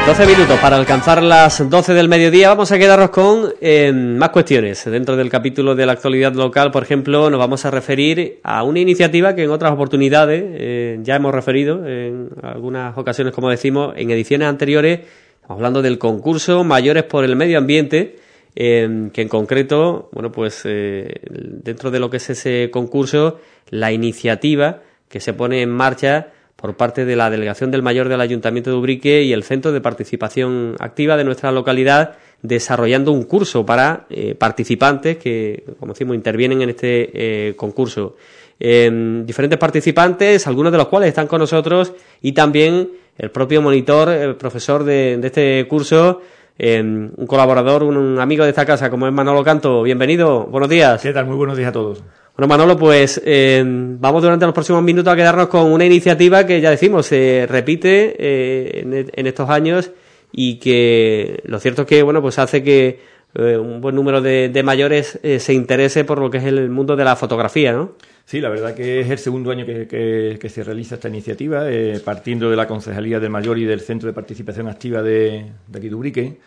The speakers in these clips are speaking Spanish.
12 minutos para alcanzar las 12 del mediodía. Vamos a quedarnos con más cuestiones. Dentro del capítulo de la actualidad local, por ejemplo, nos vamos a referir a una iniciativa que en otras oportunidades ya hemos referido en algunas ocasiones, como decimos, en ediciones anteriores. Estamos hablando del concurso Mayores por el Medio Ambiente, que en concreto, bueno, pues dentro de lo que es ese concurso, la iniciativa que se pone en marcha por parte de la Delegación del Mayor del Ayuntamiento de Ubrique y el Centro de Participación Activa de nuestra localidad, desarrollando un curso para participantes que, como decimos, intervienen en este concurso. Diferentes participantes, algunos de los cuales están con nosotros, y también el propio monitor, el profesor de este curso, un colaborador, un amigo de esta casa, como es Manolo Canto. Bienvenido, buenos días. ¿Qué tal? Muy buenos días a todos. Bueno, Manolo, pues vamos durante los próximos minutos a quedarnos con una iniciativa que, ya decimos, se repite en estos años, y que lo cierto es que, bueno, pues hace que un buen número de mayores se interese por lo que es el mundo de la fotografía, ¿no? Sí, la verdad que es el segundo año que se realiza esta iniciativa, partiendo de la Concejalía del Mayor y del Centro de Participación Activa de aquí de Ubrique.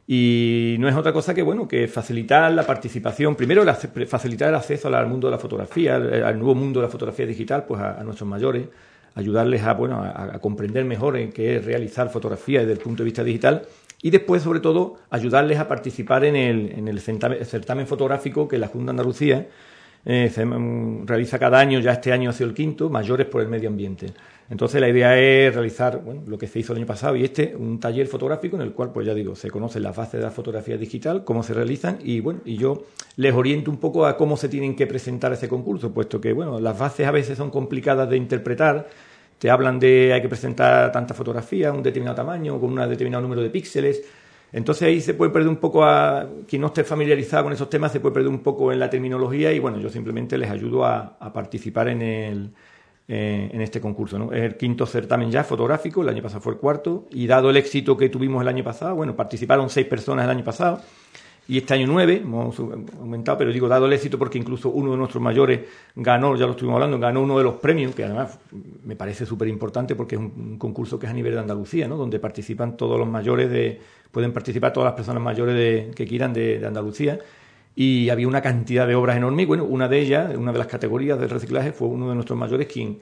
Y no es otra cosa que, bueno, que facilitar la participación, primero facilitar el acceso al mundo de la fotografía, al nuevo mundo de la fotografía digital, pues a nuestros mayores, ayudarles a comprender mejor en qué es realizar fotografía desde el punto de vista digital, y después, sobre todo, ayudarles a participar en el certamen fotográfico que la Junta de Andalucía se realiza cada año. Ya este año ha sido el quinto, Mayores por el Medio Ambiente. Entonces la idea es realizar, bueno, lo que se hizo el año pasado y un taller fotográfico en el cual, pues ya digo, se conocen las bases de la fotografía digital, cómo se realizan, y bueno, y yo les oriento un poco a cómo se tienen que presentar ese concurso, puesto que, bueno, las bases a veces son complicadas de interpretar. Te hablan de hay que presentar tanta fotografía, un determinado tamaño, con un determinado número de píxeles. Entonces ahí se puede perder un poco, a quien no esté familiarizado con esos temas, se puede perder un poco en la terminología, y bueno, yo simplemente les ayudo a participar en este concurso, ¿no? Es el quinto certamen ya fotográfico, el año pasado fue el cuarto, y dado el éxito que tuvimos el año pasado, bueno, participaron 6 personas el año pasado, y este año 9, hemos aumentado, pero digo, dado el éxito porque incluso uno de nuestros mayores ganó, ya lo estuvimos hablando, ganó uno de los premios, que además me parece súper importante porque es un concurso que es a nivel de Andalucía, ¿no? Donde participan todos los mayores pueden participar todas las personas mayores que quieran de Andalucía, y había una cantidad de obras enormes, y bueno, una de ellas, una de las categorías del reciclaje, fue uno de nuestros mayores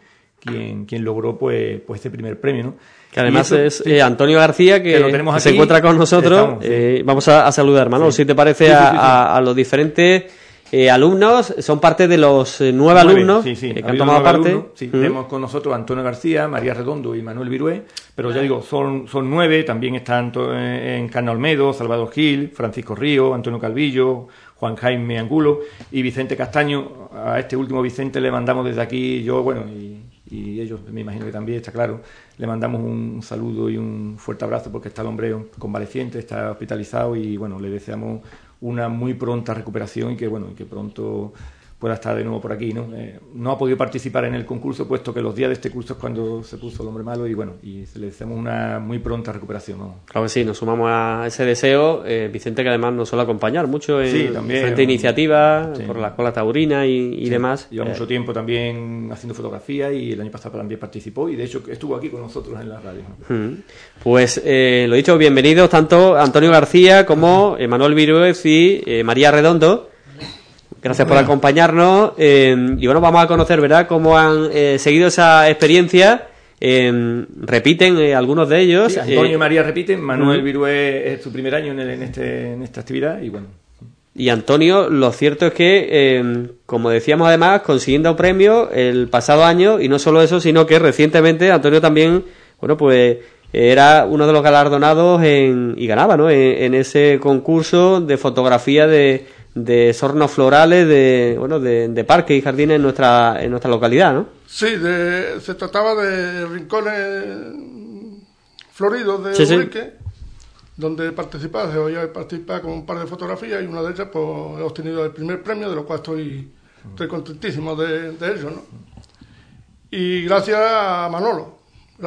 quien logró pues este primer premio, ¿no? Que además es Antonio García, que lo tenemos aquí, se encuentra con nosotros. Estamos, sí. Vamos a saludar, Manolo, sí. Si te parece, sí. A los diferentes alumnos. Son parte de los 9 alumnos que han tomado parte. Sí, tenemos con nosotros a Antonio García, María Redondo y Manuel Virué, pero ya digo, son 9. También están Encarna Olmedo, Salvador Gil, Francisco Río, Antonio Calvillo, Juan Jaime Angulo y Vicente Castaño. A este último Vicente le mandamos desde aquí, yo, bueno, y ellos me imagino que también, está claro, le mandamos un saludo y un fuerte abrazo, porque está el hombre convaleciente, está hospitalizado, y bueno, le deseamos una muy pronta recuperación y que pronto pueda estar de nuevo por aquí, ¿no? No ha podido participar en el concurso, puesto que los días de este curso es cuando se puso el hombre malo, y bueno, y le deseamos una muy pronta recuperación, ¿no? Claro que sí, nos sumamos a ese deseo. Vicente, que además nos suele acompañar mucho en diferentes iniciativas, por la Escuela Taurina y demás. Lleva mucho tiempo también haciendo fotografía, y el año pasado también participó, y de hecho estuvo aquí con nosotros en la radio, ¿no? Pues lo dicho, bienvenidos tanto Antonio García como Manuel Viruez y María Redondo. Gracias por acompañarnos, y bueno, vamos a conocer, ¿verdad?, cómo han seguido esa experiencia. Repiten algunos de ellos. Sí, Antonio y María repiten, Manuel Virué es su primer año en esta actividad, y bueno. Y Antonio, lo cierto es que, como decíamos además, consiguiendo premio el pasado año, y no solo eso, sino que recientemente Antonio también, bueno, pues era uno de los galardonados y ganaba, ¿no?, en ese concurso de fotografía de sornos florales de parques y jardines en nuestra localidad, ¿no? Sí, se trataba de rincones floridos de Ubrique, donde participaba, se voy a participar con un par de fotografías, y una de ellas pues he obtenido el primer premio, de lo cual estoy contentísimo de ello, ¿no? Y gracias a Manolo,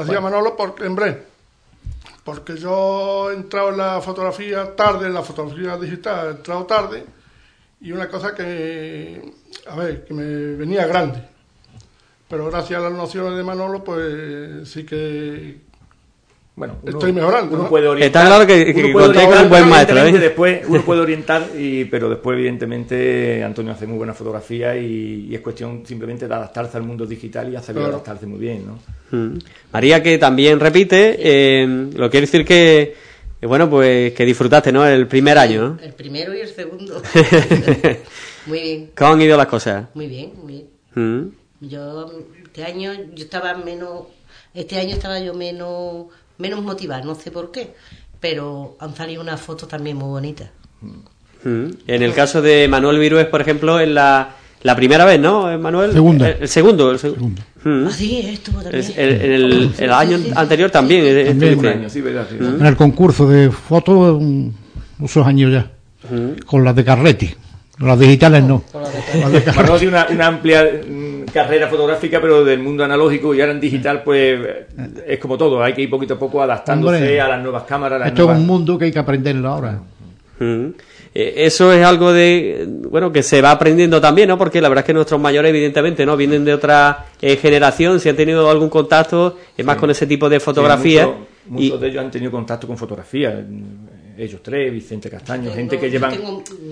porque yo he entrado en la fotografía tarde, en la fotografía digital he entrado tarde, y una cosa que me venía grande, pero gracias a las nociones de Manolo, pues sí que bueno, estoy mejorando. Uno puede orientar. Está claro que conté con un buen maestro, ¿eh? Después uno puede orientar, pero después, evidentemente, Antonio hace muy buena fotografía y es cuestión simplemente de adaptarse al mundo digital y hacer adaptarse muy bien, ¿no? María, que también repite, lo quiere decir que, bueno, pues que disfrutaste, ¿no? El primer año, ¿no? El primero y el segundo. Muy bien. ¿Cómo han ido las cosas? Muy bien, muy bien. Yo este año estaba yo menos motivada, no sé por qué, pero han salido unas fotos también muy bonitas. En el caso de Manuel Virués, por ejemplo, en la primera vez, ¿no, Manuel? Segunda. El segundo. Sí, estuvo también. El año anterior también. También. Un año, sí, verdad. Sí. En el concurso de fotos, muchos años ya, con las de Carretti. Las digitales no. Manuel tiene una amplia carrera fotográfica, pero del mundo analógico, y ahora en digital, pues es como todo, hay que ir poquito a poco adaptándose a las nuevas cámaras. Esto es un mundo que hay que aprenderlo ahora. Eso es algo que se va aprendiendo también, ¿no? Porque la verdad es que nuestros mayores, evidentemente, ¿no? Vienen de otra generación, si han tenido algún contacto, es más con ese tipo de fotografía. Sí, muchos de ellos han tenido contacto con fotografía. Ellos tres, Vicente Castaño, gente que llevan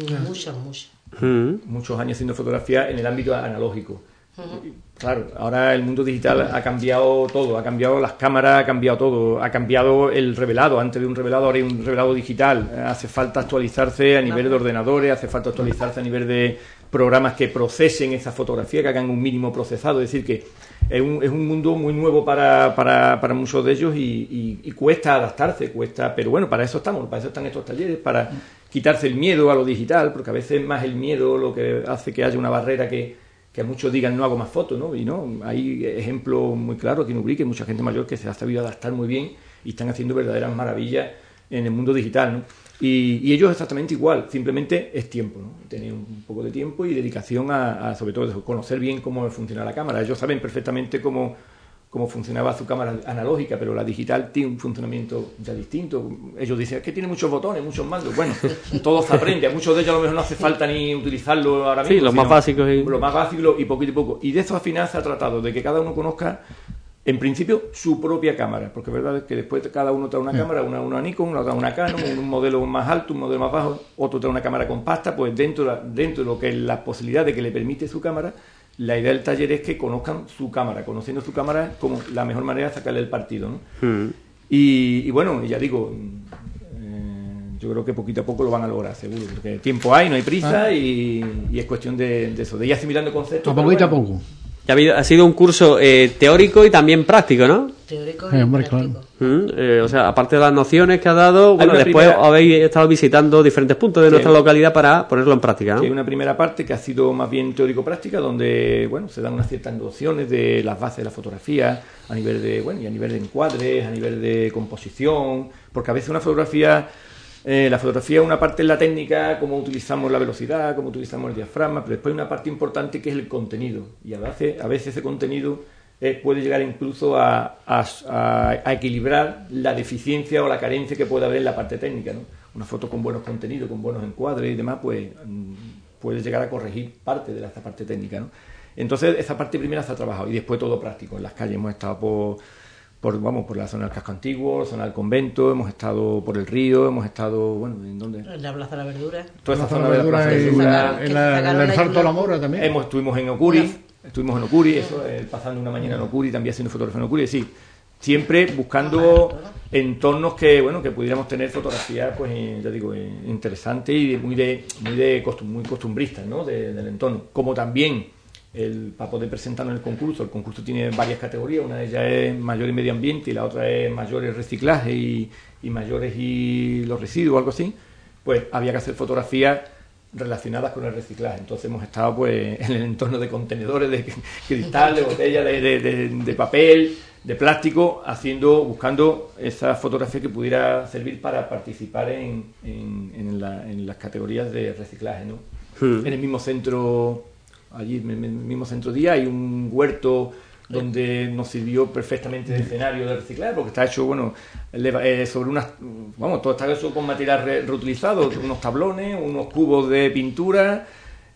muchos años haciendo fotografía en el ámbito analógico. Claro, ahora el mundo digital ha cambiado todo, ha cambiado las cámaras, ha cambiado todo, ha cambiado el revelado. Antes de un revelado ahora hay un revelado digital. Hace falta actualizarse a nivel de ordenadores, hace falta actualizarse a nivel de programas que procesen esa fotografía, que hagan un mínimo procesado. Es decir, que es un mundo muy nuevo para muchos de ellos y cuesta adaptarse, pero bueno, para eso estamos, para eso están estos talleres, para quitarse el miedo a lo digital, porque a veces es más el miedo lo que hace que haya una barrera que a muchos digan no hago más fotos, ¿no? Y no, hay ejemplos muy claros aquí en Ubrique, mucha gente mayor que se ha sabido adaptar muy bien y están haciendo verdaderas maravillas en el mundo digital, ¿no? Y ellos exactamente igual, simplemente es tiempo, ¿no? Tener un poco de tiempo y dedicación a sobre todo eso, conocer bien cómo funciona la cámara. Ellos saben perfectamente cómo funcionaba su cámara analógica, pero la digital tiene un funcionamiento ya distinto. Ellos dicen, es que tiene muchos botones, muchos mandos. Bueno, todo se aprende. A muchos de ellos a lo mejor no hace falta ni utilizarlo ahora mismo. Sí, los más básicos. Lo más básico y poquito a poco. Y de eso al final se ha tratado, de que cada uno conozca, en principio, su propia cámara. Porque es verdad que después cada uno trae una cámara, una Nikon, una trae una Canon, un modelo más alto, un modelo más bajo, otro trae una cámara compacta. Pues dentro de lo que es la posibilidad de que le permite su cámara, la idea del taller es que conozcan su cámara, conociendo su cámara como la mejor manera de sacarle el partido, ¿no? Y bueno, ya digo, yo creo que poquito a poco lo van a lograr, seguro, porque tiempo hay, no hay prisa y es cuestión de eso, de ir asimilando conceptos. A poquito a poco. Ha sido un curso teórico y también práctico, ¿no? Teórico y práctico. O sea, aparte de las nociones que ha dado, bueno, después habéis estado visitando diferentes puntos de nuestra localidad para ponerlo en práctica, ¿no? Hay una primera parte que ha sido más bien teórico-práctica, donde, bueno, se dan unas ciertas nociones de las bases de la fotografía, a nivel de encuadres, a nivel de composición, porque a veces la fotografía es una parte en la técnica, cómo utilizamos la velocidad, cómo utilizamos el diafragma, pero después hay una parte importante que es el contenido, y a veces ese contenido puede llegar incluso a equilibrar la deficiencia o la carencia que puede haber en la parte técnica, ¿no? Una foto con buenos contenidos, con buenos encuadres y demás, pues puede llegar a corregir parte de esta parte técnica, ¿no? Entonces esa parte primera se ha trabajado y después todo práctico. En las calles hemos estado por la zona del casco antiguo, la zona del convento, hemos estado por el río, hemos estado, bueno, ¿en dónde? En la Plaza de la Verdura. Toda esa zona de la Plaza de la Verdura. En el Salto de la Mora también. Estuvimos en Ocuri, pasando una mañana en Ocuri, también haciendo fotografía en Ocuri, sí. Siempre buscando entornos que pudiéramos tener fotografías, pues ya digo, interesantes y muy costumbristas, ¿no? Del entorno. Como también para poder presentarnos en el concurso tiene varias categorías, una de ellas es mayores medio ambiente y la otra es mayores reciclaje y mayores y los residuos, algo así. Pues había que hacer fotografías relacionadas con el reciclaje. Entonces hemos estado pues en el entorno de contenedores de cristal, de botellas, de papel, de plástico, buscando esa fotografía que pudiera servir para participar en las categorías de reciclaje, ¿no? En el mismo centro, allí en el mismo centro día hay un huerto donde nos sirvió perfectamente de escenario de reciclaje, porque está hecho, sobre todo está hecho con material reutilizado, unos tablones, unos cubos de pintura,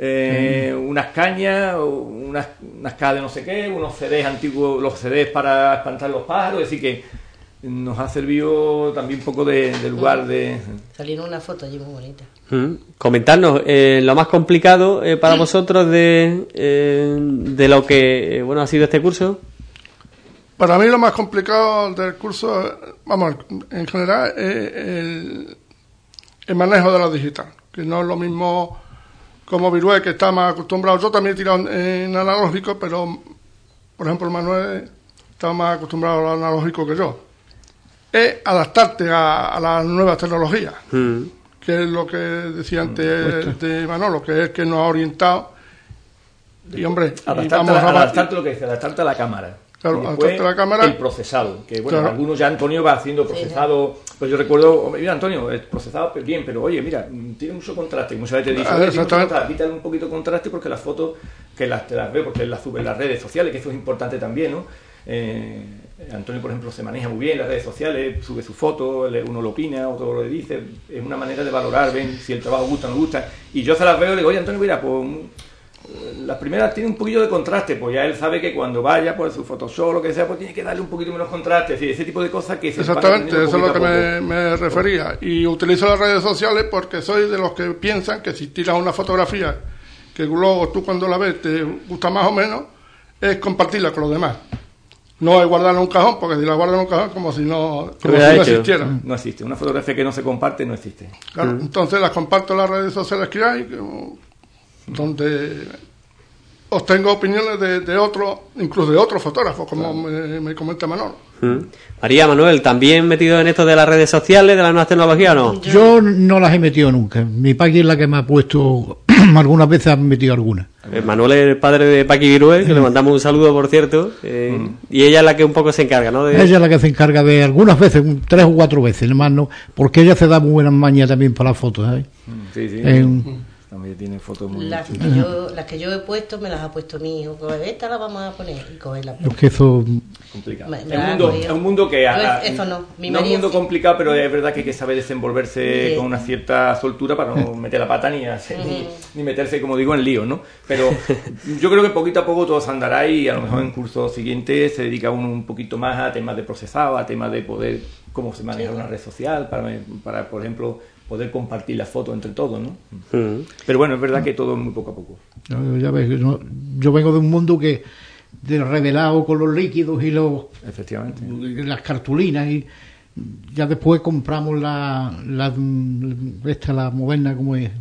unas cañas, unas cajas de no sé qué, unos CDs antiguos, los CDs para espantar los pájaros, es decir que nos ha servido también un poco de lugar de... Salieron una foto allí muy bonita. Comentarnos lo más complicado para vosotros de lo que ha sido este curso. Para mí lo más complicado del curso, vamos, en general, es el manejo de lo digital, que no es lo mismo como Virué, que está más acostumbrado. Yo también he tirado en analógico, pero, por ejemplo, Manuel está más acostumbrado a lo analógico que yo. Es adaptarte a las nuevas tecnologías, que es lo que decía antes de Manolo, que es el que nos ha orientado. Y, hombre, adaptarte a la cámara. Claro, adaptarte a la cámara. El procesado, que bueno, claro. algunos ya Antonio va haciendo procesado. Pues yo recuerdo, mira Antonio, el procesado bien, pero oye, mira, tiene mucho contraste. Muchas veces te dicen, quítale un poquito de contraste porque las fotos te las veo, porque las sube en las redes sociales, que eso es importante también, ¿no? Antonio, por ejemplo, se maneja muy bien en las redes sociales, sube su foto, uno lo opina, otro lo dice, es una manera de valorar, ven si el trabajo gusta o no gusta. Y yo se las veo y le digo, oye Antonio, mira, pues las primeras tienen un poquillo de contraste, pues ya él sabe que cuando vaya por su Photoshop o lo que sea, pues tiene que darle un poquito menos contraste, es decir, ese tipo de cosas que se exactamente, eso es lo que me refería. Y utilizo las redes sociales porque soy de los que piensan que si tiras una fotografía que luego tú cuando la ves te gusta más o menos, es compartirla con los demás. No es guardarla en un cajón, porque si la guardas en un cajón como si no existiera. No existe. Una fotografía que no se comparte no existe. Claro, entonces las comparto en las redes sociales que hay, donde obtengo opiniones de otros, incluso de otros fotógrafos, como me comenta Manolo. María, Manuel, ¿también metido en esto de las redes sociales, de las nuevas tecnologías o no? Yo no las he metido nunca. Mi Paqui es la que me ha puesto, algunas veces ha metido algunas. Manuel es el padre de Paqui Virué, que le mandamos un saludo, por cierto, y ella es la que un poco se encarga, ¿no? Ella es la que se encarga de algunas veces, 3 o 4 veces, además no, porque ella se da muy buenas mañas también para las fotos, ¿sabes? Sí. También tiene fotos muy las que yo he puesto me las ha puesto mi hijo. Esta la vamos a poner y cogerla. Es que eso complicado. Es un mundo que eso no. No es un mundo complicado, pero es verdad que hay que saber desenvolverse con una cierta soltura para no meter la pata ni meterse, como digo, en líos, ¿no? Pero yo creo que poquito a poco todo se andará y a lo mejor en cursos siguientes se dedica uno un poquito más a temas de procesado, a temas de poder, cómo se maneja una red social, para por ejemplo, poder compartir las fotos entre todos, ¿no? Pero bueno, es verdad que todo es muy poco a poco. Ya ves, yo vengo de un mundo que de revelado con los líquidos y efectivamente, las cartulinas, y ya después compramos la moderna, como es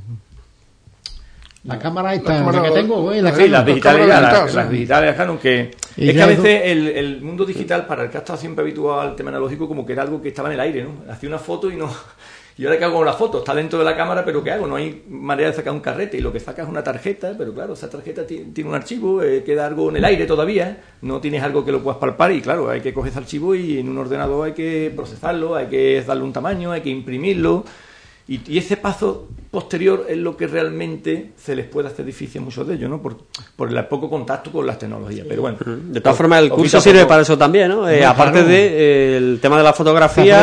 la cámara esta la que tengo, las digitales Canon, que es que a veces el mundo digital, para el que ha estado siempre habituado al tema analógico, como que era algo que estaba en el aire, ¿no? Hacía una foto y ahora, ¿qué hago con la foto? Está dentro de la cámara, pero ¿qué hago? No hay manera de sacar un carrete, y lo que sacas es una tarjeta, pero claro, esa tarjeta tiene un archivo, queda algo en el aire todavía, no tienes algo que lo puedas palpar, y claro, hay que coger ese archivo y en un ordenador hay que procesarlo, hay que darle un tamaño, hay que imprimirlo, y ese paso posterior es lo que realmente se les puede hacer difícil a muchos de ellos, ¿no? Por el poco contacto con las tecnologías. Pero bueno, de todas formas, el curso sirve para eso también, ¿no? Aparte del tema de la fotografía,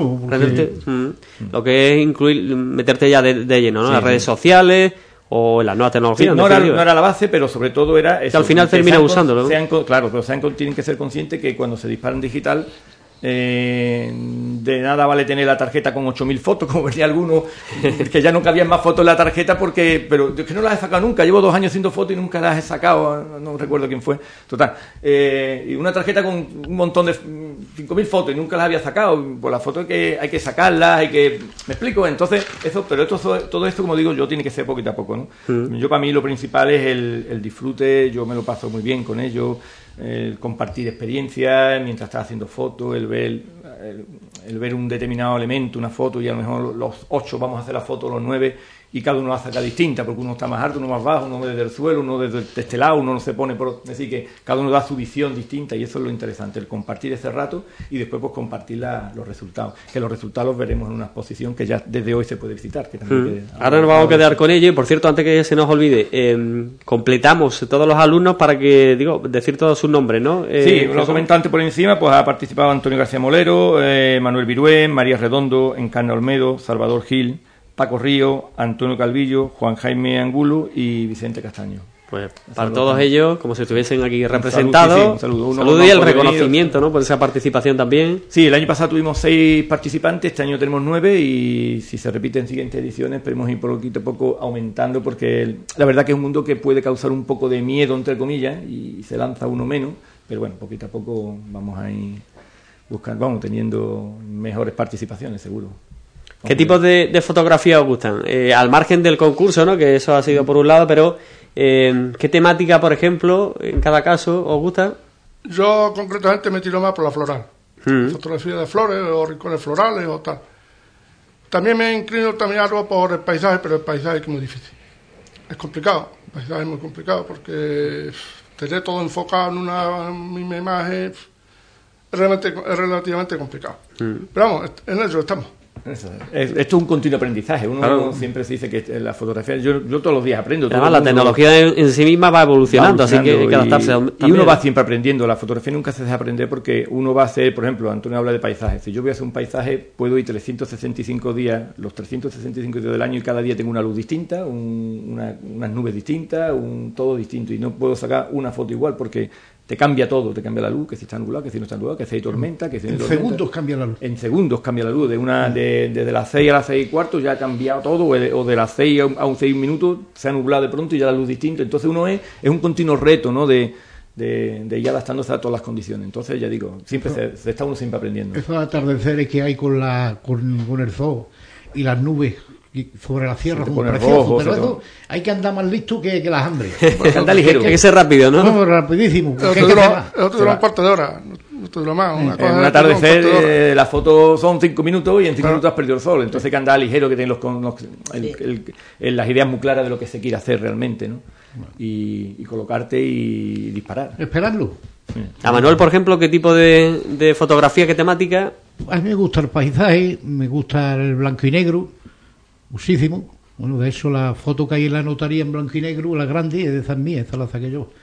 lo que es meterte ya de lleno, ¿no? En las redes sociales o en las nuevas tecnologías. Sí, no era la base, pero sobre todo era eso, que al final termina usándolo, ¿no? Claro, pero tienen que ser conscientes que cuando se disparan digital, de nada vale tener la tarjeta con 8.000 fotos, como venía alguno, que ya no cabían más fotos en la tarjeta, pero es que no las he sacado nunca, llevo 2 años haciendo fotos y nunca las he sacado, no recuerdo quién fue, total, y una tarjeta con un montón de 5.000 fotos y nunca las había sacado, pues las fotos hay que sacarlas, ¿me explico? Entonces, todo esto, como digo, tiene que ser poquito a poco, ¿no? Yo, para mí, lo principal es el disfrute, yo me lo paso muy bien con ellos, el compartir experiencias mientras estás haciendo fotos, el ver un determinado elemento, una foto, y a lo mejor los 8 vamos a hacer la foto, los 9, y cada uno la saca distinta, porque uno está más alto, uno más bajo, uno desde el suelo, uno desde este lado, uno no se pone por... Es decir, que cada uno da su visión distinta, y eso es lo interesante, el compartir ese rato y después pues compartir los resultados, que los resultados los veremos en una exposición que ya desde hoy se puede visitar. Que también ahora nos vamos a quedar con ello, y por cierto, antes que se nos olvide, completamos todos los alumnos para que, decir todos sus nombres, ¿no? Sí, lo comento antes por encima, pues ha participado Antonio García Molero, Manuel Virué, María Redondo, Encarna Olmedo, Salvador Gil, Paco Río, Antonio Calvillo, Juan Jaime Angulo y Vicente Castaño. Pues para todos ellos, como si estuviesen aquí representados, saludo y el reconocimiento, ¿no? Por esa participación también. Sí, el año pasado tuvimos 6 participantes, este año tenemos 9 y si se repite en siguientes ediciones esperemos ir poquito a poco aumentando, porque la verdad que es un mundo que puede causar un poco de miedo, entre comillas, y se lanza uno menos, pero bueno, poquito a poco vamos a ir buscando, teniendo mejores participaciones, seguro. ¿Qué tipos de fotografías os gustan? Al margen del concurso, ¿no? Que eso ha sido por un lado, pero ¿qué temática, por ejemplo, en cada caso os gusta? Yo concretamente me tiro más por la floral. Fotografía de flores o rincones florales o tal. También me inclino también algo por el paisaje, pero el paisaje es muy difícil. Es complicado, el paisaje es muy complicado porque tener todo enfocado en una misma imagen es relativamente complicado. Pero vamos, en eso estamos. Esto es un continuo aprendizaje. Uno siempre se dice que la fotografía, yo todos los días aprendo. Además, la tecnología en sí misma va evolucionando, así que hay que adaptarse. Y uno va siempre aprendiendo. La fotografía nunca se deja aprender porque uno va a hacer, por ejemplo, Antonio habla de paisajes. Si yo voy a hacer un paisaje, puedo ir 365 días, los 365 días del año, y cada día tengo una luz distinta, unas nubes distintas, todo distinto. Y no puedo sacar una foto igual porque te cambia todo, te cambia la luz, que si está nublado, que si no está nublado, que si hay tormenta, que si no hay tormenta. En segundos cambia la luz. En segundos cambia la luz, desde las 6 a las 6 y cuarto ya ha cambiado todo, o de las 6 a un 6 minutos se ha nublado de pronto y ya la luz distinta. Entonces es un continuo reto, ¿no? De ir adaptándose a todas las condiciones. Entonces, ya digo, siempre se está uno siempre aprendiendo. Esos atardeceres que hay con el zoo y las nubes sobre la sierra, pero eso hay que andar más listo que las hambres. Hay que andar ligero, hay que ser rápido, ¿no? No, rapidísimo. Otro dura un cuarto de hora, otro dura más. En un atardecer las fotos son 5 minutos y en 5 minutos has perdido el sol. Entonces hay que andar ligero, que tienen las ideas muy claras de lo que se quiere hacer realmente, ¿no? Y colocarte y disparar. Esperarlo. Sí. A Manuel, por ejemplo, ¿qué tipo de fotografía, qué temática? A mí me gusta el paisaje, me gusta el blanco y negro, muchísimo. Bueno, de hecho la foto que hay en la notaría en blanco y negro, la grande, esa es mía, esa la saqué yo.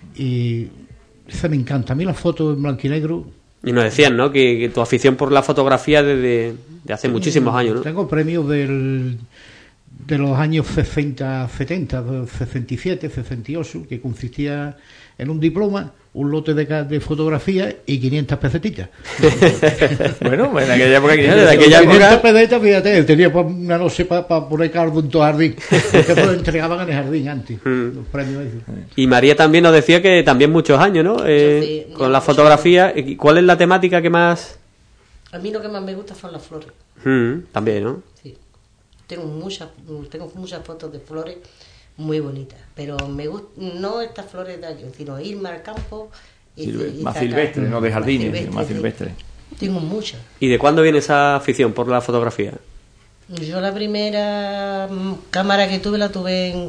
Y esa me encanta. A mí las fotos en blanco y negro. Y nos decían, ¿no? Que tu afición por la fotografía desde hace muchísimos años, ¿no? Tengo premios de los años 60, 70, 67, 68, que consistía en un diploma, un lote de fotografía y 500 pesetitas. Bueno, en aquella época 500 pesetas, fíjate, tenía una noche para poner caldo en todo el jardín, porque lo entregaban en el jardín antes, los premios esos. Y María también nos decía que también muchos años, ¿no? Sí, con la fotografía. ¿Cuál es la temática que más...? A mí lo que más me gusta son las flores. También, ¿no? Sí. Tengo muchas fotos de flores muy bonitas, pero me gusta no estas flores de aquí, sino irme al campo más silvestres, no de jardines, más silvestres. Tengo muchas. ¿Y de cuándo viene esa afición por la fotografía? Yo la primera cámara que tuve la tuve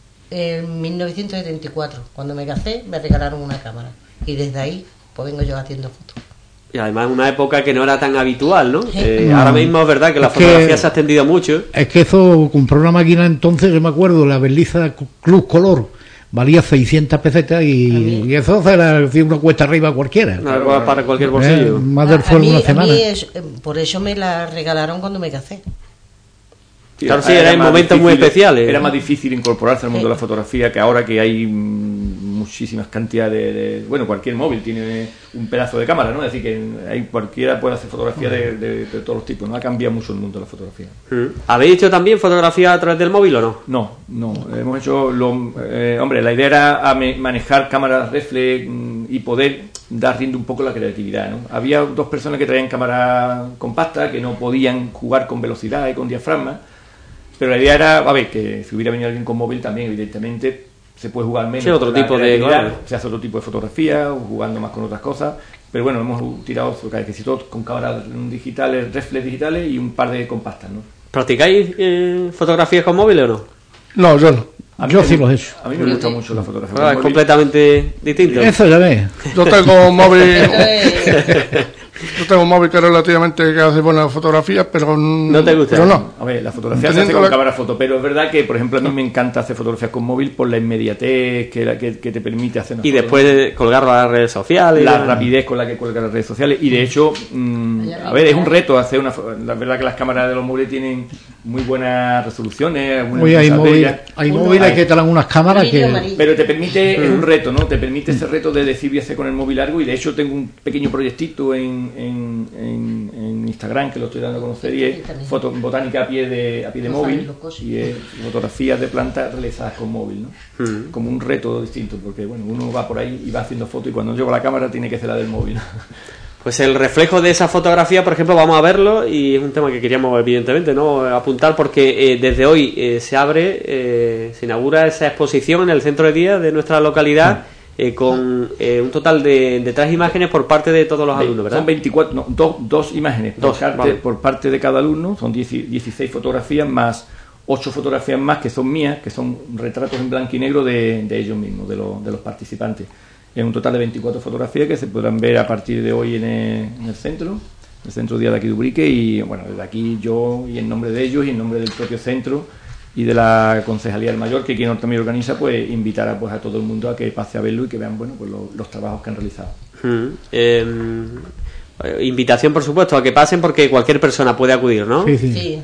en 1974. Cuando me casé me regalaron una cámara y desde ahí pues vengo yo haciendo fotos. Y además en una época que no era tan habitual, ¿no? Ahora mismo es verdad que la fotografía se ha extendido mucho. Es que eso, compré una máquina entonces, yo me acuerdo, la Berliza Club Color, valía 600 pesetas y eso era una cuesta arriba cualquiera. Para cualquier bolsillo. Más del fue una semana. Por eso me la regalaron cuando me casé. Claro, sí, era en momentos muy especiales. Era más difícil incorporarse al mundo de la fotografía que ahora que hay muchísimas cantidades bueno, cualquier móvil tiene un pedazo de cámara, ¿no? Es decir, que cualquiera puede hacer fotografía de todos los tipos, ¿no? Ha cambiado mucho el mundo de la fotografía. ¿Habéis hecho también fotografía a través del móvil o no? No. Hemos hecho... hombre, la idea era manejar cámaras reflex y poder dar rienda un poco a la creatividad, ¿no? Había 2 personas que traían cámara compacta, que no podían jugar con velocidad y con diafragma. Pero la idea era, que si hubiera venido alguien con móvil también, evidentemente, se puede jugar menos. Sí, otro tipo de... Claro. Se hace otro tipo de fotografía, jugando más con otras cosas. Pero bueno, hemos tirado casi todos con cámaras digitales, reflex digitales y un par de compactas, ¿no? ¿Practicáis fotografías con móvil o no? No, yo no. Yo sí lo he hecho. A mí me gusta mucho la fotografía. Es completamente distinto. Eso ya ves. Yo tengo un móvil... Yo tengo un móvil que relativamente que hace buenas fotografías, pero no te gusta. Pero no. A ver, la fotografía se hace con cámara foto, pero es verdad que, por ejemplo, a mí me encanta hacer fotografías con móvil por la inmediatez que te permite hacer. Y después colgarlo a las redes sociales. La rapidez con la que cuelga las redes sociales. Y de hecho, es un reto hacer una. La verdad que las cámaras de los móviles tienen muy buenas resoluciones. Oye, hay móviles que te dan unas cámaras que... Pero te permite, es un reto, ¿no? Te permite ese reto de decir voy a hacer con el móvil largo, y de hecho tengo un pequeño proyectito en Instagram que lo estoy dando a conocer, y es botánica a pie de móvil, y es fotografías de plantas realizadas con móvil, ¿no? Como un reto distinto, porque bueno, uno va por ahí y va haciendo fotos, y cuando lleva la cámara tiene que hacer la del móvil. Pues el reflejo de esa fotografía, por ejemplo, vamos a verlo, y es un tema que queríamos evidentemente no apuntar, porque desde hoy se inaugura esa exposición en el centro de día de nuestra localidad, con un total de 3 imágenes por parte de todos los alumnos, ¿verdad? Son 24, no, dos imágenes vale. por parte de cada alumno, son 16 fotografías más 8 fotografías más que son mías, que son retratos en blanco y negro de ellos mismos, de los participantes. Es un total de 24 fotografías que se podrán ver a partir de hoy en el centro día de aquí de Ubrique, y bueno, desde aquí yo, y en nombre de ellos y en nombre del propio centro y de la Concejalía del Mayor, que quien también organiza, pues invitará pues a todo el mundo a que pase a verlo y que vean, bueno, pues los trabajos que han realizado. Invitación, por supuesto, a que pasen, porque cualquier persona puede acudir, ¿no? Sí.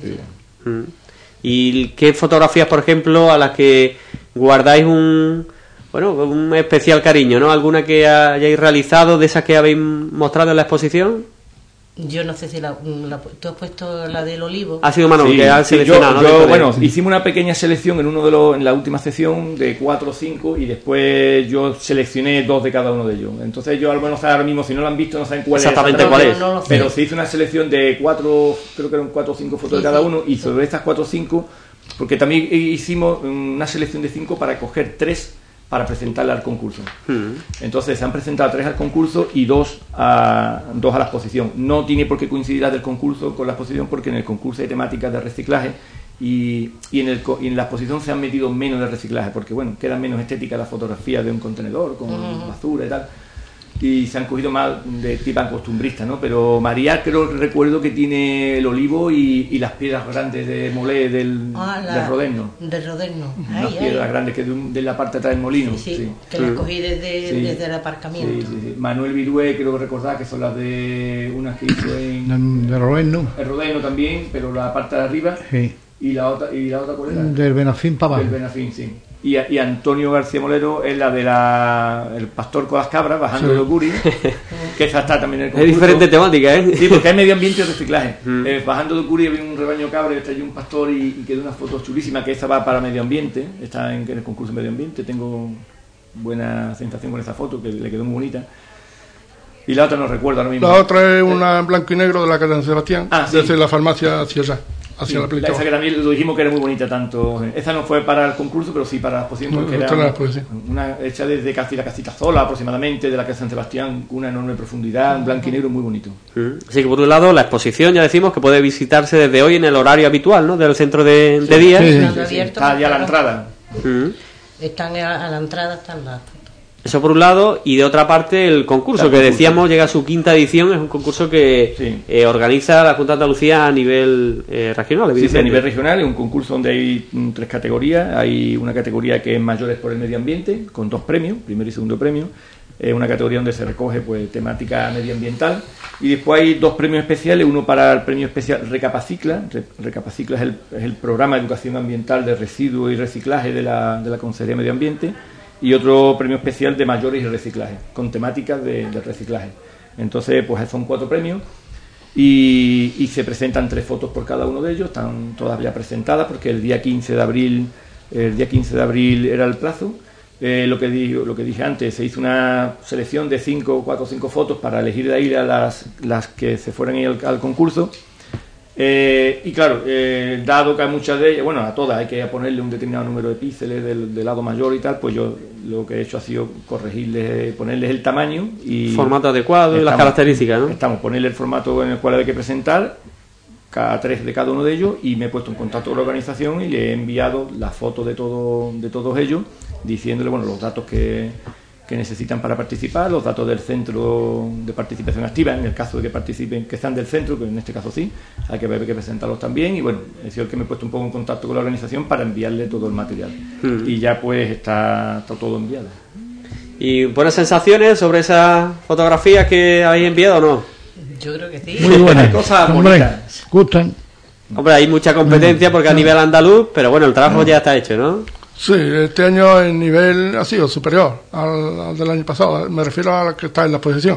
¿Y qué fotografías, por ejemplo, a las que guardáis un especial cariño, ¿no? ¿Alguna que hayáis realizado de esas que habéis mostrado en la exposición? Yo no sé si tú has puesto la del olivo. Ha sido Manuel que ha seleccionado, ¿no? Hicimos una pequeña selección en la última sesión de 4 o 5, y después yo seleccioné 2 de cada uno de ellos. Entonces yo, al menos ahora mismo, si no lo han visto, no saben cuál exactamente cuál es. No pero se hizo una selección de 4, creo que eran 4 o 5 fotos de cada uno, y sobre estas 4 o 5, porque también hicimos una selección de 5 para coger 3 para presentarla al concurso. Entonces se han presentado 3 al concurso y 2 a la exposición. No tiene por qué coincidir la del concurso con la exposición, porque en el concurso hay temáticas de reciclaje, y en la exposición se han metido menos de reciclaje, porque bueno, queda menos estética la fotografía de un contenedor con basura y tal, y se han cogido más de tipo costumbrista, ¿no? Pero María, recuerdo que tiene el olivo y las piedras grandes de molé del Roderno. Del Roderno. Las piedras grandes que de la parte de atrás del molino. Sí. Que las cogí desde el aparcamiento. Sí. Manuel Virué, creo recordar que son las de unas que hizo en... De Roderno. El Roderno también, pero la parte de arriba. Sí. ¿Y la otra cuál era? Del Benafín para abajo. Del Benafín, sí. Y Antonio García Molero es la de el pastor con las cabras bajando de Ocuri, que esa está también en el concurso. Es diferente temática, ¿eh? Sí, porque hay medio ambiente y reciclaje. Bajando de Ocuri había un rebaño de cabras, está allí un pastor, y quedó una foto chulísima, que esa va para medio ambiente, está en el concurso de medio ambiente. Tengo buena sensación con esa foto, que le quedó muy bonita. Y la otra no recuerdo ahora mismo. La otra es una en blanco y negro de la calle San Sebastián, sí. desde la farmacia hacia allá. Hacia la esa que también lo dijimos que era muy bonita, tanto esa no fue para el concurso, pero sí para la exposición, porque era una hecha desde casi la casita sola aproximadamente de la calle San Sebastián, con una enorme profundidad, un blanco y negro muy bonito. Así que por un lado la exposición, ya decimos que puede visitarse desde hoy en el horario habitual, ¿no?, del centro de día. Sí. Está ya a la entrada. Están a la entrada, están las... Eso por un lado, y de otra parte el concurso, que decíamos llega a su 5ª edición. Es un concurso que organiza la Junta de Andalucía a nivel regional, evidentemente. Sí, a nivel regional, es un concurso donde hay 3 categorías. Hay una categoría que es mayores por el medio ambiente, con 2 premios, primero y segundo premio. Es una categoría donde se recoge pues temática medioambiental, y después hay 2 premios especiales, uno para el premio especial Recapacicla. Recapacicla es el programa de educación ambiental de residuos y reciclaje de la Consejería de Medio Ambiente, y otro premio especial de mayores y reciclaje, con temáticas de reciclaje. Entonces, pues son 4 premios, y se presentan 3 fotos por cada uno de ellos. Están todas ya presentadas, porque el día 15 de abril era el plazo. Lo que dije antes, se hizo una selección de 4 o 5 fotos para elegir de ahí a las que se fueran al concurso. Y claro, dado que a muchas de ellas, a todas hay que ponerle un determinado número de píxeles del lado mayor y tal, pues yo lo que he hecho ha sido ponerles el tamaño y formato adecuado y las características, ¿no? Ponerle el formato en el cual hay que presentar cada 3 de cada uno de ellos, y me he puesto en contacto con la organización y le he enviado la foto de todos ellos, diciéndole los datos que necesitan para participar, los datos del centro de participación activa, en el caso de que participen, que están del centro, que en este caso sí, hay que presentarlos también. Y he sido el que me he puesto un poco en contacto con la organización para enviarle todo el material. Y ya pues está todo enviado. ¿Y buenas sensaciones sobre esas fotografías que habéis enviado o no? Yo creo que sí. Muy buenas. Hay cosas bonitas. Gustan. Hombre, hay mucha competencia porque a nivel andaluz, pero bueno, el trabajo ya está hecho, ¿no? Sí, este año el nivel ha sido superior al del año pasado. Me refiero a la que está en la exposición.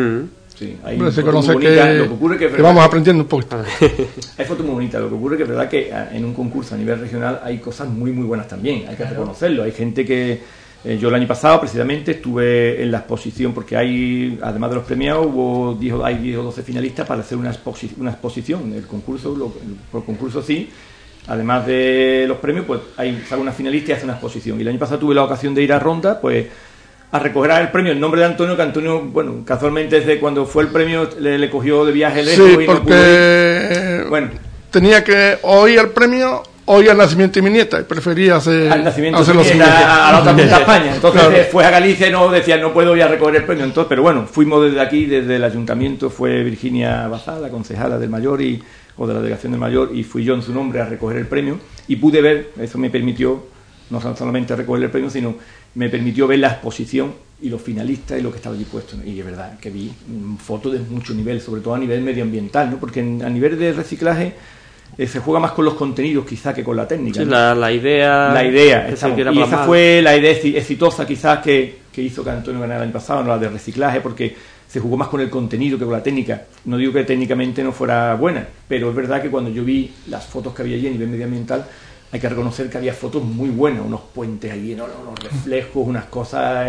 Sí, hay Se fotos conoce muy bonitas. Lo que ocurre que vamos aprendiendo un poquito. Hay fotos muy bonitas. Lo que ocurre que es verdad que en un concurso a nivel regional hay cosas muy muy buenas también. Hay que reconocerlo. Hay gente que yo el año pasado precisamente estuve en la exposición porque hay, además de los premiados, hay 10 o 12 finalistas para hacer una exposición. El concurso, por concurso sí. Además de los premios, pues sale una finalista y hace una exposición. Y el año pasado tuve la ocasión de ir a Ronda, pues a recoger el premio en nombre de Antonio, que Antonio, bueno, casualmente desde cuando fue el premio le cogió de viaje lejos. Sí, y porque no pudo ir. Bueno, tenía que oír el premio, oír el nacimiento de mi nieta, y prefería hacer al nacimiento hacer de los mi nieta, a la otra punta de España. Entonces Claro. fue a Galicia y decía no puedo ir a recoger el premio. Entonces, pero bueno, fuimos desde aquí, desde el ayuntamiento, fue Virginia Bazal, la concejala del Mayor o de la delegación del Mayor, y fui yo en su nombre a recoger el premio y pude ver, eso me permitió no solamente recoger el premio, sino me permitió ver la exposición y los finalistas y lo que estaba allí puesto, ¿no? Y es verdad que vi fotos de mucho nivel, sobre todo a nivel medioambiental, ¿no? Porque a nivel de reciclaje se juega más con los contenidos quizá que con la técnica, Sí, ¿no? la idea y esa fue la idea exitosa quizás que hizo que Antonio ganara el año pasado, no la de reciclaje, porque se jugó más con el contenido que con la técnica. No digo que técnicamente no fuera buena, pero es verdad que cuando yo vi las fotos que había allí a nivel medioambiental, hay que reconocer que había fotos muy buenas, unos puentes allí, unos reflejos, unas cosas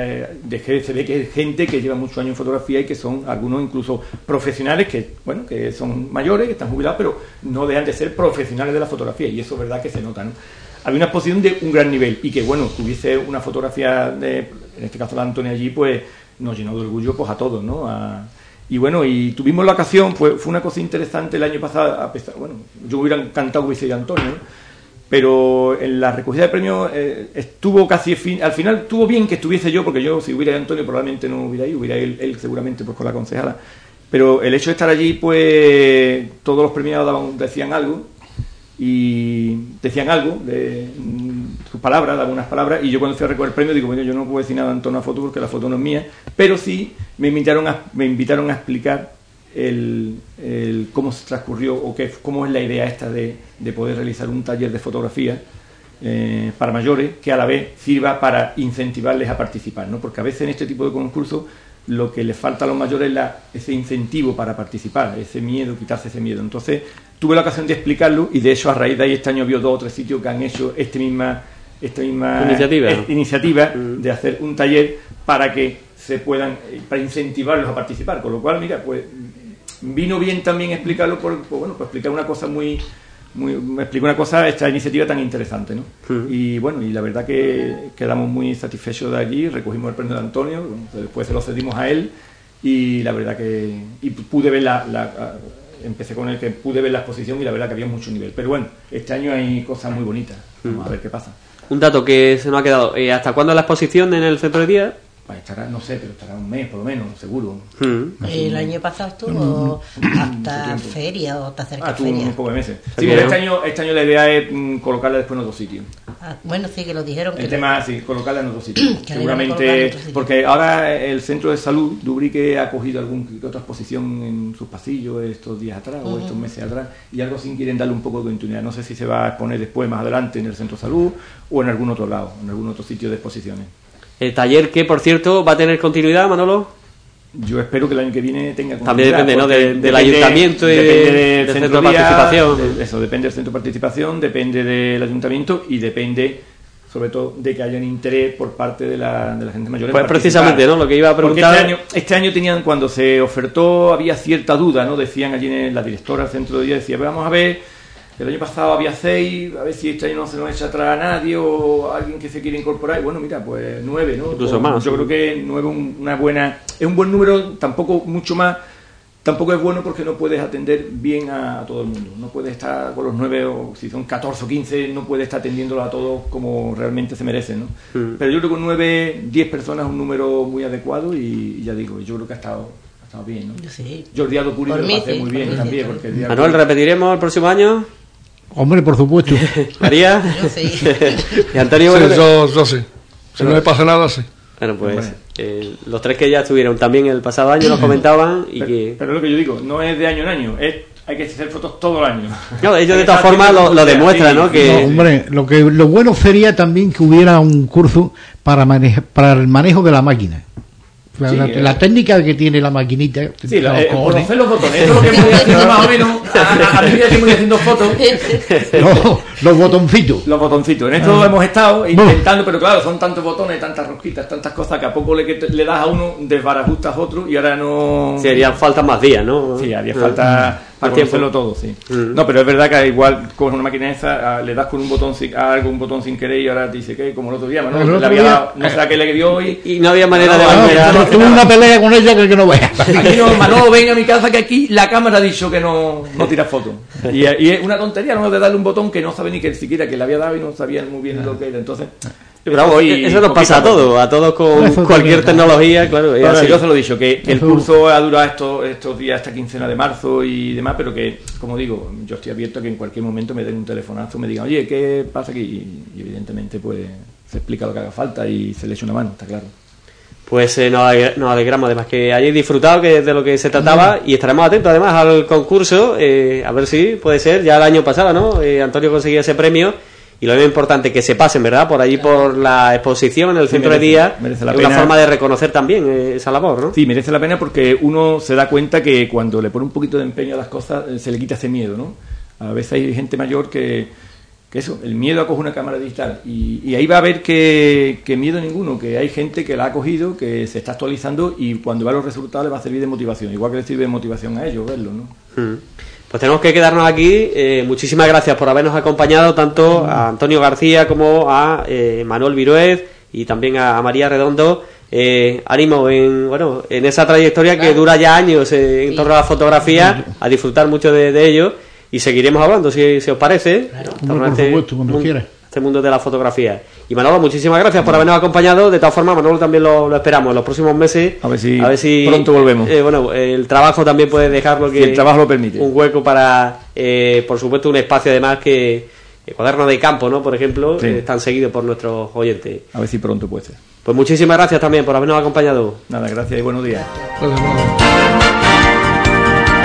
se ve que hay gente que lleva muchos años en fotografía y que son algunos incluso profesionales que son mayores, que están jubilados, pero no dejan de ser profesionales de la fotografía, y eso es verdad que se nota, ¿no? Había una exposición de un gran nivel y que bueno, que hubiese una fotografía en este caso la Antonia allí, pues nos llenó de orgullo pues a todos, ¿no? Y bueno, y tuvimos la ocasión, fue una cosa interesante el año pasado, a pesar, bueno, yo me hubiera encantado que hubiese ido Antonio, ¿no? Pero en la recogida de premios estuvo casi al final estuvo bien que estuviese yo, porque yo si hubiera ido Antonio probablemente no hubiera ido, hubiera ido él seguramente pues con la concejala, pero el hecho de estar allí, pues todos los premiados decían algo de sus palabras, daban unas palabras, y yo cuando fui a recoger el premio digo, bueno, yo no puedo decir nada en torno a la foto porque la foto no es mía, pero sí me invitaron a explicar cómo se transcurrió o cómo es la idea esta de poder realizar un taller de fotografía para mayores que a la vez sirva para incentivarles a participar, ¿no? Porque a veces en este tipo de concursos lo que les falta a los mayores es ese incentivo para participar, ese miedo, quitarse ese miedo. Entonces tuve la ocasión de explicarlo y de hecho a raíz de ahí este año vio 2 o 3 sitios que han hecho esta misma iniciativa de hacer un taller para que se puedan, para incentivarlos a participar, con lo cual mira, pues vino bien también explicarlo por explicar una cosa me explicó una cosa, esta iniciativa tan interesante, ¿no? Y bueno, y la verdad que quedamos muy satisfechos de allí, recogimos el premio de Antonio, después se lo cedimos a él y la verdad que pude ver empecé con el que pude ver la exposición y la verdad que había mucho nivel, pero bueno, este año hay cosas muy bonitas, vamos a ver qué pasa. Un dato que se nos ha quedado, ¿hasta cuándo es la exposición en el centro de día? Pues estará, no sé, pero estará un mes por lo menos, seguro. El año pasado estuvo hasta feria o hasta cerca de tuvo feria. unos pocos meses. Sí, pero este año la idea es colocarla después en otros sitios. Bueno, sí, que lo dijeron. El tema, sí, colocarla en otros sitios. Seguramente, porque ahora el centro de salud de Ubrique ha cogido alguna otra exposición en sus pasillos estos días atrás o estos meses atrás, y algo así quieren darle un poco de continuidad. No sé si se va a exponer después, más adelante, en el centro de salud o en algún otro lado, en algún otro sitio de exposiciones. El taller que, por cierto, va a tener continuidad, Manolo. Yo espero que el año que viene tenga continuidad. También depende, ¿no? Del ayuntamiento y del centro de participación. Eso, depende del centro de participación, depende del ayuntamiento y depende, sobre todo, de que haya un interés por parte de la gente mayor. Pues precisamente, ¿no? Lo que iba a preguntar. Porque este año tenían, cuando se ofertó, había cierta duda, ¿no? Decían allí la directora del centro de día, decía, vamos a ver. El año pasado había 6, a ver si este año no se nos echa atrás a nadie o a alguien que se quiere incorporar. Y bueno, mira, pues 9, ¿no? Incluso más. Yo creo que 9 es un buen número, tampoco mucho más. Tampoco es bueno porque no puedes atender bien a todo el mundo. No puedes estar con los 9 o si son 14 o 15, no puedes estar atendiéndolos a todos como realmente se merecen, ¿no? Pero yo creo que 9, 10 personas es un número muy adecuado y ya digo, yo creo que ha estado bien, ¿no? Sí. Jordi Adopuri lo hace muy bien también. Porque Manuel, ¿repetiremos el próximo año? Hombre, por supuesto. ¿María? Yo sí. ¿Y Antonio? Sí, yo sí. Si no me pasa nada, sí. Bueno, pues los 3 que ya estuvieron también el pasado año nos comentaban y pero es lo que yo digo, no es de año en año, es hay que hacer fotos todo el año. No, ellos de todas formas lo demuestran, ¿no? Que... No, hombre, lo bueno sería también que hubiera un curso para el manejo de la máquina. La técnica que tiene la maquinita. Sí, conocer los botones. Eso es lo que voy haciendo más o menos. A medida que voy haciendo fotos. Los botoncitos. Los botoncitos. En esto hemos estado intentando, pero claro, son tantos botones, tantas rosquitas, tantas cosas que a poco le das a uno, desbarajustas a otro y ahora no. Sí, harían falta más días, ¿no? Sí, haría falta para conocerlo todo, sí. No, pero es verdad que igual con una máquina esa le das con un botón un botón sin querer y ahora te dice que como el otro día, ¿no? No sé a qué le dio y no había manera de volver. Tuve una pelea con ella que no veas. Aquí no, Manolo, ven a mi casa que aquí la cámara ha dicho que no tira fotos. Y es una tontería, no de darle un botón que no sabe ni que siquiera que le había dado y no sabía muy bien lo que era. Entonces, bravo, eso nos pasa a todos con cualquier tecnología, claro. Yo se lo he dicho, que el curso ha durado estos días, esta quincena de marzo y demás, pero que, como digo, yo estoy abierto a que en cualquier momento me den un telefonazo, me digan, oye, ¿qué pasa aquí? Y evidentemente, pues, se explica lo que haga falta y se le echa una mano, está claro. Pues nos alegramos además que hayáis disfrutado de lo que se trataba y estaremos atentos además al concurso, a ver si puede ser, ya el año pasado, ¿no? Antonio conseguía ese premio y lo más importante que se pasen, ¿verdad? Por allí por la exposición en el centro de día, merece la es pena. una forma de reconocer también esa labor, ¿no? Sí, merece la pena porque uno se da cuenta que cuando le pone un poquito de empeño a las cosas se le quita ese miedo, ¿no? A veces hay gente mayor que eso, el miedo a coger una cámara digital y ahí va a haber que miedo ninguno, que hay gente que la ha cogido, que se está actualizando y cuando vea los resultados le va a servir de motivación, igual que le sirve de motivación a ellos verlo, ¿no? Pues tenemos que quedarnos aquí. Muchísimas gracias por habernos acompañado tanto a Antonio García como a Manuel Viruez y también a María Redondo. Ánimo en esa trayectoria que dura ya años en torno a la fotografía, a disfrutar mucho de ello. Y seguiremos hablando, si os parece. Claro. Por supuesto, cuando quieras. Este mundo de la fotografía. Y Manolo, muchísimas gracias por habernos acompañado. De todas formas, Manolo también lo esperamos en los próximos meses. A ver si pronto volvemos. El trabajo también puede dejarlo que si el trabajo lo permite. Un hueco para, por supuesto, un espacio además que Cuaderno de Campo, ¿no? Por ejemplo, tan seguido por nuestros oyentes. A ver si pronto puede ser. Pues muchísimas gracias también por habernos acompañado. Nada, gracias y buenos días. Pues,